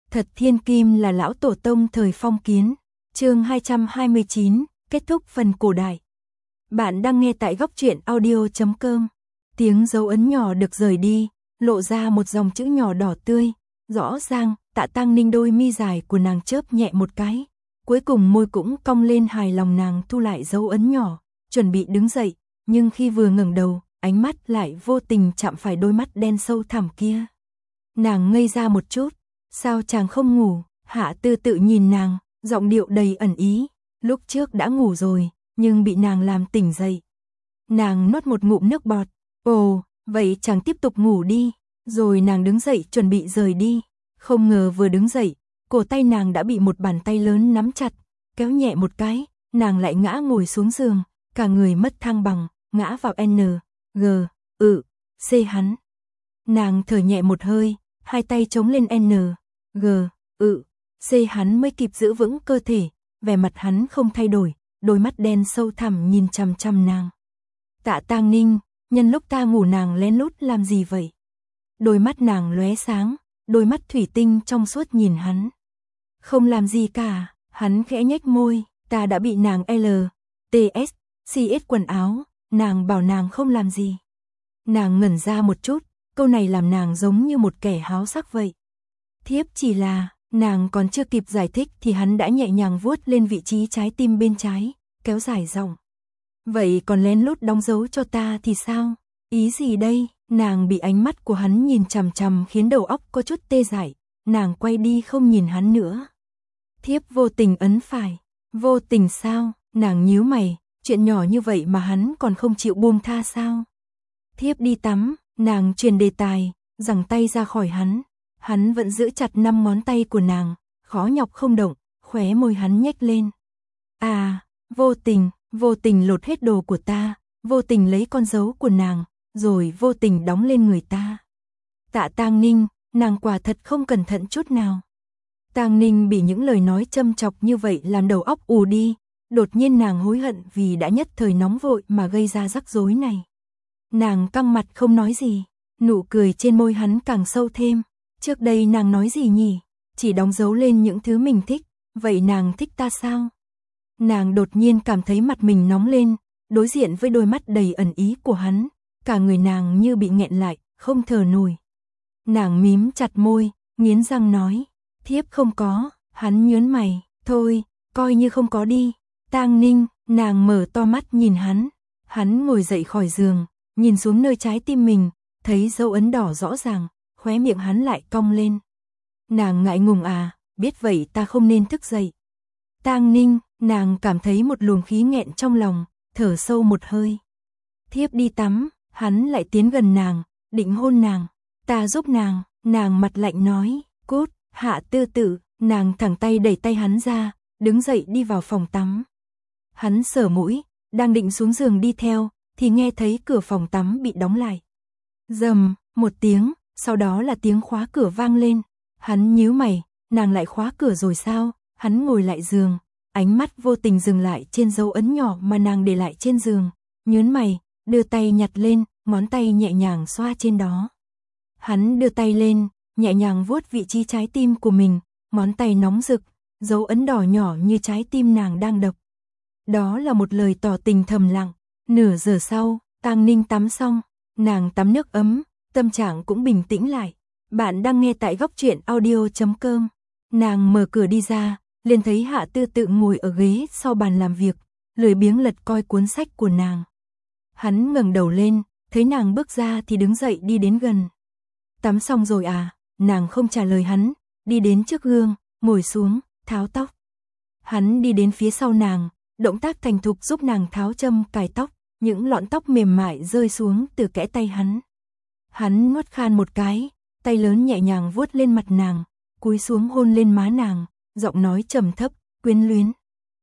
Thật thiên kim là lão tổ tông thời phong kiến. Chương 229, kết thúc phần cổ đại. Bạn đang nghe tại góc truyện audio.com. Tiếng dấu ấn nhỏ được rời đi, lộ ra một dòng chữ nhỏ đỏ tươi. Rõ ràng, Tạ Tăng Ninh đôi mi dài của nàng chớp nhẹ một cái. Cuối cùng môi cũng cong lên, hài lòng nàng thu lại dấu ấn nhỏ, chuẩn bị đứng dậy. Nhưng khi vừa ngẩng đầu, ánh mắt lại vô tình chạm phải đôi mắt đen sâu thẳm kia. Nàng ngây ra một chút. Sao chàng không ngủ? Hạ Tư tự nhìn nàng, giọng điệu đầy ẩn ý. Lúc trước đã ngủ rồi, nhưng bị nàng làm tỉnh dậy. Nàng nuốt một ngụm nước bọt. Ồ, vậy chàng tiếp tục ngủ đi. Rồi nàng đứng dậy chuẩn bị rời đi. Không ngờ vừa đứng dậy, cổ tay nàng đã bị một bàn tay lớn nắm chặt. Kéo nhẹ một cái, nàng lại ngã ngồi xuống giường. Cả người mất thăng bằng, ngã vào N, G, C hắn. Nàng thở nhẹ một hơi, hai tay chống lên N, G, C hắn mới kịp giữ vững cơ thể. Vẻ mặt hắn không thay đổi, đôi mắt đen sâu thẳm nhìn chằm chằm nàng. Tạ Tăng Ninh, nhân lúc ta ngủ nàng lén lút làm gì vậy? Đôi mắt nàng lóe sáng, đôi mắt thủy tinh trong suốt nhìn hắn. Không làm gì cả, hắn khẽ nhếch môi, ta đã bị nàng CS quần áo, nàng bảo nàng không làm gì. Nàng ngẩn ra một chút, câu này làm nàng giống như một kẻ háo sắc vậy. Thiếp chỉ là, nàng còn chưa kịp giải thích thì hắn đã nhẹ nhàng vuốt lên vị trí trái tim bên trái, kéo dài giọng. Vậy còn lén lút đóng dấu cho ta thì sao? Ý gì đây? Nàng bị ánh mắt của hắn nhìn chằm chằm khiến đầu óc có chút tê dại, nàng quay đi không nhìn hắn nữa. Thiếp vô tình ấn phải. Vô tình sao? Nàng nhíu mày, chuyện nhỏ như vậy mà hắn còn không chịu buông tha sao? Thiếp đi tắm, nàng truyền đề tài, giằng tay ra khỏi hắn. Hắn vẫn giữ chặt 5 ngón tay của nàng, khó nhọc không động, khóe môi hắn nhếch lên. À, vô tình lột hết đồ của ta, vô tình lấy con dấu của nàng, rồi vô tình đóng lên người ta. Tạ Tăng Ninh, nàng quả thật không cẩn thận chút nào. Tăng Ninh bị những lời nói châm chọc như vậy làm đầu óc ù đi, đột nhiên nàng hối hận vì đã nhất thời nóng vội mà gây ra rắc rối này. Nàng căng mặt không nói gì, nụ cười trên môi hắn càng sâu thêm. Trước đây nàng nói gì nhỉ? Chỉ đóng dấu lên những thứ mình thích, vậy nàng thích ta sao? Nàng đột nhiên cảm thấy mặt mình nóng lên, đối diện với đôi mắt đầy ẩn ý của hắn, cả người nàng như bị nghẹn lại, không thở nổi. Nàng mím chặt môi, nghiến răng nói, thiếp không có. Hắn nhướng mày, thôi, coi như không có đi. Tăng Ninh, nàng mở to mắt nhìn hắn. Hắn ngồi dậy khỏi giường, nhìn xuống nơi trái tim mình, thấy dấu ấn đỏ rõ ràng. Khóe miệng hắn lại cong lên. Nàng ngại ngùng à, biết vậy ta không nên thức dậy. Tăng Ninh, nàng cảm thấy một luồng khí nghẹn trong lòng, thở sâu một hơi. Thiếp đi tắm, hắn lại tiến gần nàng, định hôn nàng. Ta giúp nàng mặt lạnh nói, cút. Hạ Tư tự, nàng thẳng tay đẩy tay hắn ra, đứng dậy đi vào phòng tắm. Hắn sờ mũi, đang định xuống giường đi theo, thì nghe thấy cửa phòng tắm bị đóng lại. Rầm, một tiếng. Sau đó là tiếng khóa cửa vang lên. Hắn nhíu mày, nàng lại khóa cửa rồi sao? Hắn ngồi lại giường, ánh mắt vô tình dừng lại trên dấu ấn nhỏ mà nàng để lại trên giường. Nhớn mày, đưa tay nhặt lên, ngón tay nhẹ nhàng xoa trên đó. Hắn đưa tay lên, nhẹ nhàng vuốt vị trí trái tim của mình, ngón tay nóng rực, dấu ấn đỏ nhỏ như trái tim nàng đang đập. Đó là một lời tỏ tình thầm lặng. Nửa giờ sau, Tăng Ninh tắm xong, nàng tắm nước ấm. Tâm trạng cũng bình tĩnh lại. Bạn đang nghe tại góc truyện audio.com. Nàng mở cửa đi ra, liền thấy Hạ Tư tự ngồi ở ghế sau bàn làm việc, lười biếng lật coi cuốn sách của nàng. Hắn ngẩng đầu lên, thấy nàng bước ra thì đứng dậy đi đến gần. Tắm xong rồi à? Nàng không trả lời hắn, đi đến trước gương, ngồi xuống, tháo tóc. Hắn đi đến phía sau nàng, động tác thành thục giúp nàng tháo châm cài tóc, những lọn tóc mềm mại rơi xuống từ kẽ tay hắn. Hắn nuốt khan một cái, tay lớn nhẹ nhàng vuốt lên mặt nàng, cúi xuống hôn lên má nàng, giọng nói trầm thấp, quyến luyến.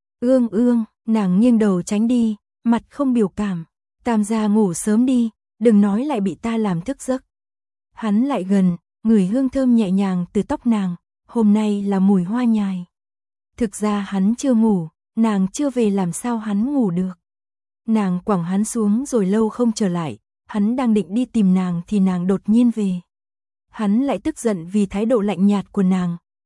Ương, nàng nghiêng đầu tránh đi, mặt không biểu cảm. Tam gia ngủ sớm đi, đừng nói lại bị ta làm thức giấc. Hắn lại gần, ngửi hương thơm nhẹ nhàng từ tóc nàng, hôm nay là mùi hoa nhài. Thực ra hắn chưa ngủ, nàng chưa về làm sao hắn ngủ được. Nàng quẳng hắn xuống rồi lâu không trở lại. Hắn đang định đi tìm nàng thì nàng đột nhiên về. Hắn lại tức giận vì thái độ lạnh nhạt của nàng,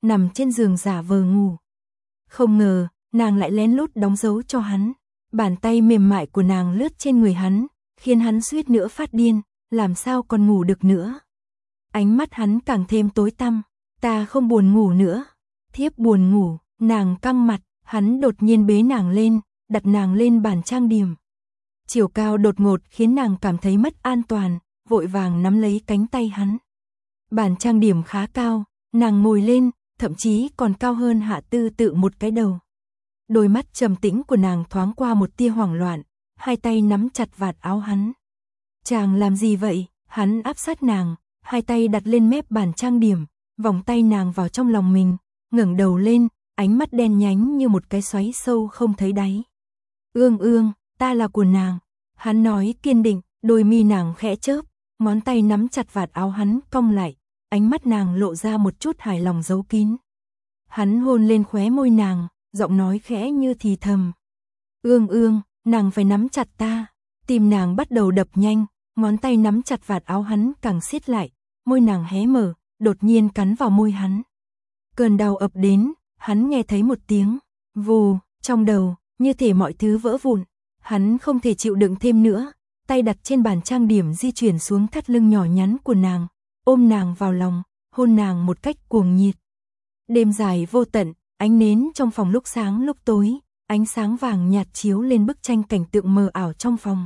nằm trên giường giả vờ ngủ. Không ngờ, nàng lại lén lút đóng dấu cho hắn. Bàn tay mềm mại của nàng lướt trên người hắn, khiến hắn suýt nữa phát điên, làm sao còn ngủ được nữa. Ánh mắt hắn càng thêm tối tăm, ta không buồn ngủ nữa. Thiếp buồn ngủ, nàng căng mặt, hắn đột nhiên bế nàng lên, đặt nàng lên bàn trang điểm. Chiều cao đột ngột khiến nàng cảm thấy mất an toàn, vội vàng nắm lấy cánh tay hắn. Bàn trang điểm khá cao, nàng ngồi lên, thậm chí còn cao hơn Hạ Tư Tự một cái đầu. Đôi mắt trầm tĩnh của nàng thoáng qua một tia hoảng loạn, hai tay nắm chặt vạt áo hắn. Chàng làm gì vậy? Hắn áp sát nàng, hai tay đặt lên mép bàn trang điểm, vòng tay nàng vào trong lòng mình, ngẩng đầu lên, ánh mắt đen nhánh như một cái xoáy sâu không thấy đáy. Ương ương, ta là của nàng. Hắn nói kiên định, đôi mi nàng khẽ chớp, ngón tay nắm chặt vạt áo hắn cong lại, ánh mắt nàng lộ ra một chút hài lòng giấu kín. Hắn hôn lên khóe môi nàng, giọng nói khẽ như thì thầm. Ương ương, nàng phải nắm chặt ta. Tim nàng bắt đầu đập nhanh, ngón tay nắm chặt vạt áo hắn càng siết lại, môi nàng hé mở, đột nhiên cắn vào môi hắn. Cơn đau ập đến, hắn nghe thấy một tiếng vù, trong đầu, như thể mọi thứ vỡ vụn. Hắn không thể chịu đựng thêm nữa, tay đặt trên bàn trang điểm di chuyển xuống thắt lưng nhỏ nhắn của nàng, ôm nàng vào lòng, hôn nàng một cách cuồng nhiệt. Đêm dài vô tận, ánh nến trong phòng lúc sáng lúc tối, ánh sáng vàng nhạt chiếu lên bức tranh cảnh tượng mờ ảo trong phòng.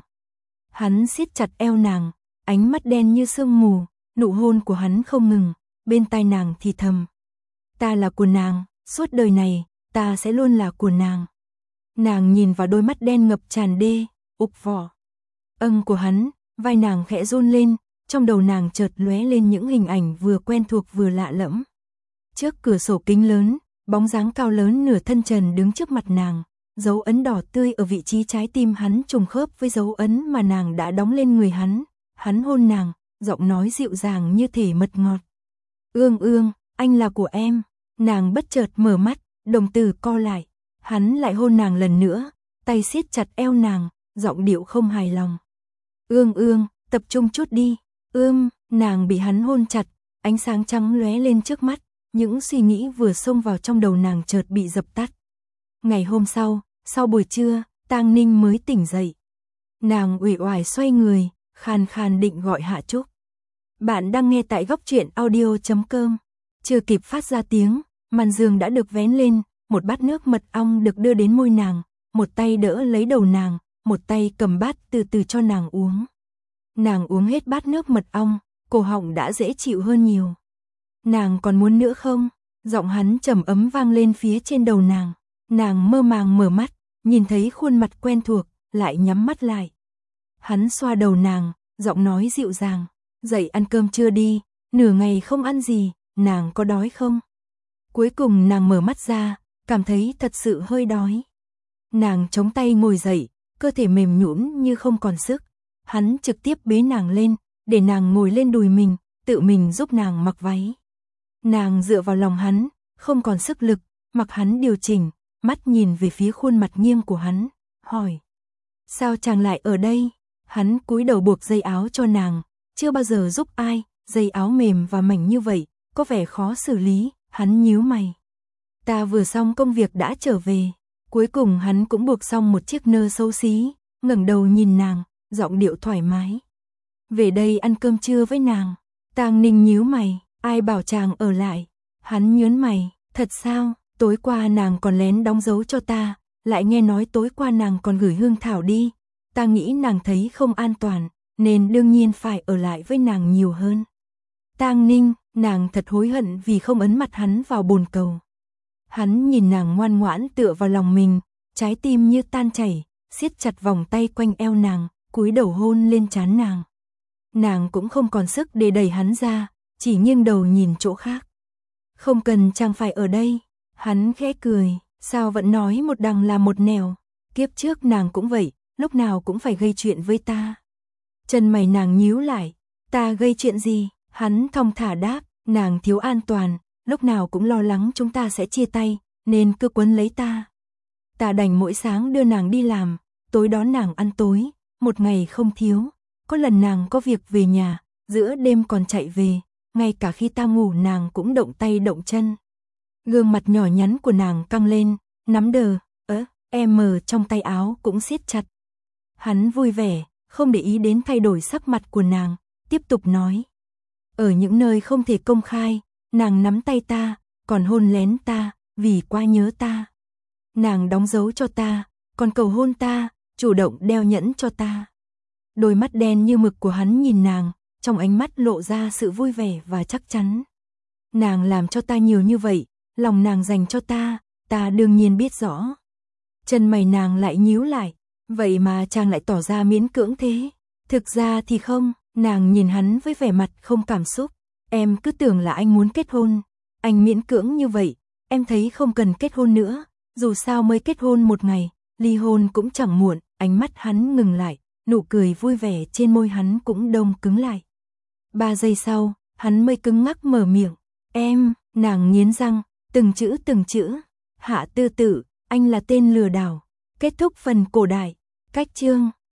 Hắn siết chặt eo nàng, ánh mắt đen như sương mù, nụ hôn của hắn không ngừng, bên tai nàng thì thầm. Ta là của nàng, suốt đời này, ta sẽ luôn là của nàng. Nàng nhìn vào đôi mắt đen ngập tràn đê, ục vỏ. Của hắn, vai nàng khẽ run lên, trong đầu nàng chợt lóe lên những hình ảnh vừa quen thuộc vừa lạ lẫm. Trước cửa sổ kính lớn, bóng dáng cao lớn nửa thân trần đứng trước mặt nàng, dấu ấn đỏ tươi ở vị trí trái tim hắn trùng khớp với dấu ấn mà nàng đã đóng lên người hắn. Hắn hôn nàng, giọng nói dịu dàng như thể mật ngọt. Ương ương, anh là của em. Nàng bất chợt mở mắt, đồng tử co lại. Hắn lại hôn nàng lần nữa, tay siết chặt eo nàng, giọng điệu không hài lòng. Ương ương, tập trung chút đi. Nàng bị hắn hôn chặt, ánh sáng trắng lóe lên trước mắt, những suy nghĩ vừa xông vào trong đầu nàng chợt bị dập tắt. Ngày hôm sau buổi trưa, Tang Ninh mới tỉnh dậy. Nàng uể oải xoay người, khàn khàn định gọi Hạ Trúc. Bạn đang nghe tại góc truyện audio.com. Chưa kịp phát ra tiếng, màn giường đã được vén lên, một bát nước mật ong được đưa đến môi nàng, một tay đỡ lấy đầu nàng, một tay cầm bát từ từ cho nàng uống. Nàng uống hết bát nước mật ong, cổ họng đã dễ chịu hơn nhiều. Nàng còn muốn nữa không? Giọng hắn trầm ấm vang lên phía trên đầu nàng. Nàng mơ màng mở mắt, nhìn thấy khuôn mặt quen thuộc, lại nhắm mắt lại. Hắn xoa đầu nàng, giọng nói dịu dàng. Dậy ăn cơm trưa đi, nửa ngày không ăn gì, nàng có đói không? Cuối cùng nàng mở mắt ra, cảm thấy thật sự hơi đói. Nàng chống tay ngồi dậy, cơ thể mềm nhũn như không còn sức. Hắn trực tiếp bế nàng lên, để nàng ngồi lên đùi mình, tự mình giúp nàng mặc váy. Nàng dựa vào lòng hắn, không còn sức lực, mặc hắn điều chỉnh, mắt nhìn về phía khuôn mặt nghiêng của hắn, hỏi. Sao chàng lại ở đây? Hắn cúi đầu buộc dây áo cho nàng, chưa bao giờ giúp ai, dây áo mềm và mảnh như vậy, có vẻ khó xử lý, hắn nhíu mày. Ta vừa xong công việc đã trở về. Cuối cùng hắn cũng buộc xong một chiếc nơ xấu xí, ngẩng đầu nhìn nàng, giọng điệu thoải mái. Về đây ăn cơm trưa với nàng. Tang Ninh nhíu mày, ai bảo chàng ở lại? Hắn nhớn mày, thật sao? Tối qua nàng còn lén đóng dấu cho ta, lại nghe nói tối qua nàng còn gửi hương thảo đi. Ta nghĩ nàng thấy không an toàn, nên đương nhiên phải ở lại với nàng nhiều hơn. Tang Ninh, nàng thật hối hận vì không ấn mặt hắn vào bồn cầu. Hắn nhìn nàng ngoan ngoãn tựa vào lòng mình, trái tim như tan chảy, siết chặt vòng tay quanh eo nàng, cúi đầu hôn lên trán nàng. Nàng cũng không còn sức để đẩy hắn ra, chỉ nghiêng đầu nhìn chỗ khác. Không cần chàng phải ở đây. Hắn khẽ cười, sao vẫn nói một đằng là một nẻo. Kiếp trước nàng cũng vậy, lúc nào cũng phải gây chuyện với ta. Chân mày nàng nhíu lại, ta gây chuyện gì? Hắn thong thả đáp, nàng thiếu an toàn, lúc nào cũng lo lắng chúng ta sẽ chia tay, nên cứ quấn lấy ta. Ta đành mỗi sáng đưa nàng đi làm, tối đón nàng ăn tối, một ngày không thiếu. Có lần nàng có việc về nhà, giữa đêm còn chạy về, ngay cả khi ta ngủ nàng cũng động tay động chân. Gương mặt nhỏ nhắn của nàng căng lên, nắm đờ, em trong tay áo cũng siết chặt. Hắn vui vẻ, không để ý đến thay đổi sắc mặt của nàng, tiếp tục nói. Ở những nơi không thể công khai, nàng nắm tay ta, còn hôn lén ta, vì quá nhớ ta. Nàng đóng dấu cho ta, còn cầu hôn ta, chủ động đeo nhẫn cho ta. Đôi mắt đen như mực của hắn nhìn nàng, trong ánh mắt lộ ra sự vui vẻ và chắc chắn. Nàng làm cho ta nhiều như vậy, lòng nàng dành cho ta, ta đương nhiên biết rõ. Chân mày nàng lại nhíu lại, vậy mà chàng lại tỏ ra miễn cưỡng thế. Thực ra thì không, nàng nhìn hắn với vẻ mặt không cảm xúc. Em cứ tưởng là anh muốn kết hôn, anh miễn cưỡng như vậy, em thấy không cần kết hôn nữa, dù sao mới kết hôn một ngày, ly hôn cũng chẳng muộn. Ánh mắt hắn ngừng lại, nụ cười vui vẻ trên môi hắn cũng đông cứng lại. 3 giây sau, hắn mới cứng ngắc mở miệng. Em, nàng nghiến răng, từng chữ. Hạ Tư Tự, anh là tên lừa đảo. Kết thúc phần cổ đại. Cách chương.